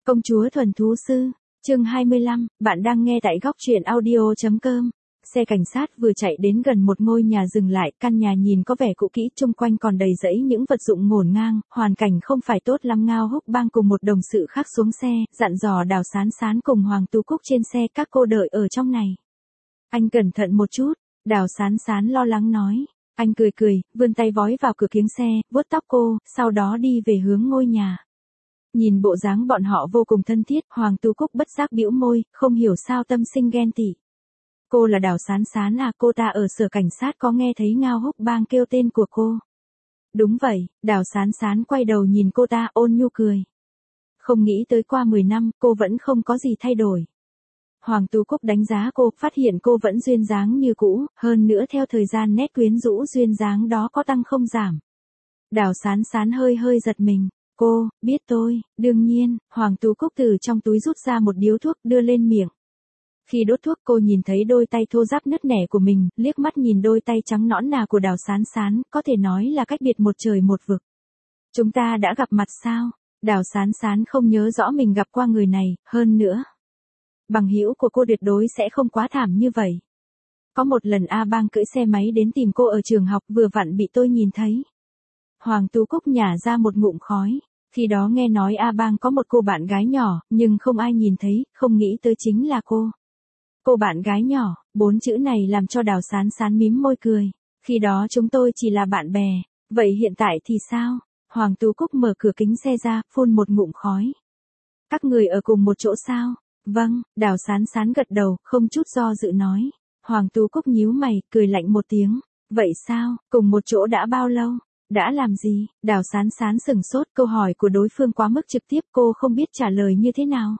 Công chúa thuần thú sư, chương 25, bạn đang nghe tại góc truyện audio.com. Xe cảnh sát vừa chạy đến gần một ngôi nhà dừng lại, căn nhà nhìn có vẻ cũ kỹ, chung quanh còn đầy rẫy những vật dụng ngổn ngang, hoàn cảnh không phải tốt lắm. Ngao Húc Bang cùng một đồng sự khác xuống xe, dặn dò Đào Sán Sán cùng Hoàng Tú Cúc trên xe, các cô đợi ở trong này. Anh cẩn thận một chút, Đào Sán Sán lo lắng nói. Anh cười cười, vươn tay vói vào cửa kiếng xe, vuốt tóc cô, sau đó đi về hướng ngôi nhà. Nhìn bộ dáng bọn họ vô cùng thân thiết, Hoàng Tú Cúc bất giác bĩu môi, không hiểu sao tâm sinh ghen tị. Cô là Đào Sán Sán à? Cô ta ở sở cảnh sát có nghe thấy Ngao Húc Bang kêu tên của cô. Đúng vậy, Đào Sán Sán quay đầu nhìn cô ta ôn nhu cười. Không nghĩ tới qua 10 năm, cô vẫn không có gì thay đổi. Hoàng Tú Cúc đánh giá cô, phát hiện cô vẫn duyên dáng như cũ, hơn nữa theo thời gian nét quyến rũ duyên dáng đó có tăng không giảm. Đào Sán Sán hơi giật mình. Cô, biết tôi, đương nhiên. Hoàng Tú Cúc từ trong túi rút ra một điếu thuốc đưa lên miệng. Khi đốt thuốc cô nhìn thấy đôi tay thô ráp nứt nẻ của mình, liếc mắt nhìn đôi tay trắng nõn nà của Đào Sán Sán, có thể nói là cách biệt một trời một vực. Chúng ta đã gặp mặt sao? Đào Sán Sán không nhớ rõ mình gặp qua người này, hơn nữa. Bằng hữu của cô tuyệt đối sẽ không quá thảm như vậy. Có một lần A Bang cưỡi xe máy đến tìm cô ở trường học, vừa vặn bị tôi nhìn thấy. Hoàng Tú Cúc nhả ra một ngụm khói. Khi đó nghe nói A Bang có một cô bạn gái nhỏ, nhưng không ai nhìn thấy, không nghĩ tới chính là cô. Cô bạn gái nhỏ, 4 chữ này làm cho Đào Sán Sán mím môi cười. Khi đó chúng tôi chỉ là bạn bè, vậy hiện tại thì sao? Hoàng Tú Cúc mở cửa kính xe ra, phun một ngụm khói. Các người ở cùng một chỗ sao? Vâng, Đào Sán Sán gật đầu, không chút do dự nói. Hoàng Tú Cúc nhíu mày, cười lạnh một tiếng. Vậy sao, cùng một chỗ đã bao lâu? Đã làm gì? Đào Sán Sán sừng sốt, câu hỏi của đối phương quá mức trực tiếp, cô không biết trả lời như thế nào.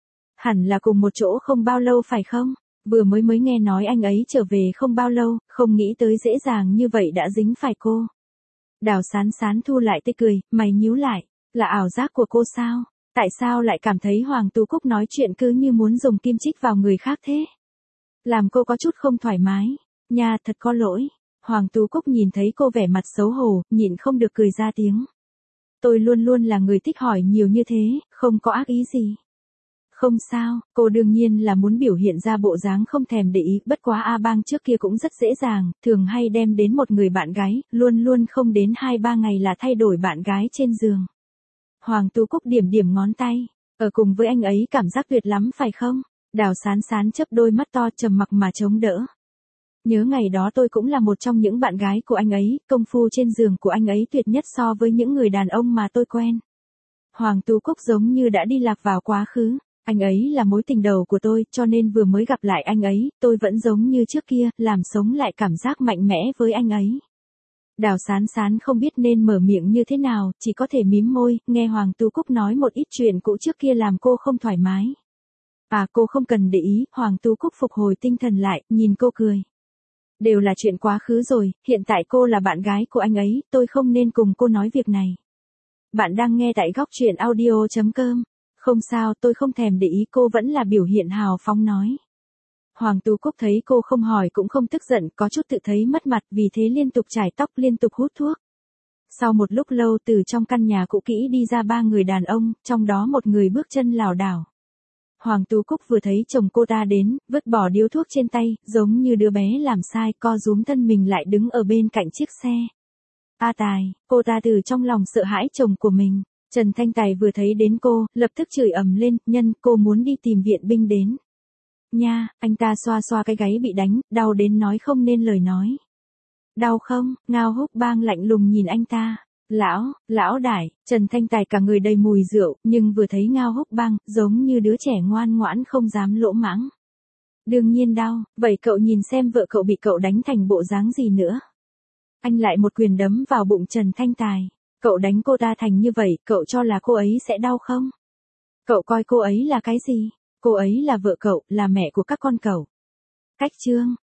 Hẳn là cùng một chỗ không bao lâu phải không? Vừa mới nghe nói anh ấy trở về không bao lâu, không nghĩ tới dễ dàng như vậy đã dính phải cô. Đào Sán Sán thu lại tươi cười, mày nhíu lại. Là ảo giác của cô sao? Tại sao lại cảm thấy Hoàng Tú Cúc nói chuyện cứ như muốn dùng kim chích vào người khác thế? Làm cô có chút không thoải mái. Nha, thật có lỗi. Hoàng Tú Cúc nhìn thấy cô vẻ mặt xấu hổ, nhịn không được cười ra tiếng. Tôi luôn luôn là người thích hỏi nhiều như thế, không có ác ý gì. Không sao, cô đương nhiên là muốn biểu hiện ra bộ dáng không thèm để ý, bất quá A Bang trước kia cũng rất dễ dàng, thường hay đem đến một người bạn gái, luôn luôn không đến 2-3 ngày là thay đổi bạn gái trên giường. Hoàng Tú Cúc điểm ngón tay, ở cùng với anh ấy cảm giác tuyệt lắm phải không? Đào Sán Sán chớp đôi mắt to trầm mặc mà chống đỡ. Nhớ ngày đó tôi cũng là một trong những bạn gái của anh ấy, công phu trên giường của anh ấy tuyệt nhất so với những người đàn ông mà tôi quen. Hoàng Tú Cúc giống như đã đi lạc vào quá khứ. Anh ấy là mối tình đầu của tôi, cho nên vừa mới gặp lại anh ấy, tôi vẫn giống như trước kia, làm sống lại cảm giác mạnh mẽ với anh ấy. Đào Sán Sán không biết nên mở miệng như thế nào, chỉ có thể mím môi, nghe Hoàng Tú Cúc nói một ít chuyện cũ trước kia làm cô không thoải mái. À, cô không cần để ý. Hoàng Tú Cúc phục hồi tinh thần lại, nhìn cô cười. Đều là chuyện quá khứ rồi, hiện tại cô là bạn gái của anh ấy, tôi không nên cùng cô nói việc này. Bạn đang nghe tại góc truyện audio.com. Không sao, tôi không thèm để ý. Cô vẫn là biểu hiện hào phóng nói. Hoàng Tú Cúc thấy cô không hỏi cũng không tức giận, có chút tự thấy mất mặt, vì thế liên tục chải tóc, liên tục hút thuốc. Sau một lúc lâu từ trong căn nhà cũ kỹ đi ra 3 người đàn ông, trong đó một người bước chân lảo đảo. Hoàng Tú Cúc vừa thấy chồng cô ta đến, vứt bỏ điếu thuốc trên tay, giống như đứa bé làm sai, co rúm thân mình lại đứng ở bên cạnh chiếc xe. A Tài, cô ta từ trong lòng sợ hãi chồng của mình. Trần Thanh Tài vừa thấy đến cô, lập tức chửi ầm lên, nhân, cô muốn đi tìm viện binh đến. Nha, anh ta xoa xoa cái gáy bị đánh, đau đến nói không nên lời nói. Đau không? Ngao Húc Bang lạnh lùng nhìn anh ta. Lão đại. Trần Thanh Tài cả người đầy mùi rượu, nhưng vừa thấy Ngao Húc Bang, giống như đứa trẻ ngoan ngoãn không dám lỗ mãng. Đương nhiên đau, vậy cậu nhìn xem vợ cậu bị cậu đánh thành bộ dáng gì nữa. Anh lại một quyền đấm vào bụng Trần Thanh Tài. Cậu đánh cô ta thành như vậy, cậu cho là cô ấy sẽ đau không? Cậu coi cô ấy là cái gì? Cô ấy là vợ cậu, là mẹ của các con cậu. Cách chương,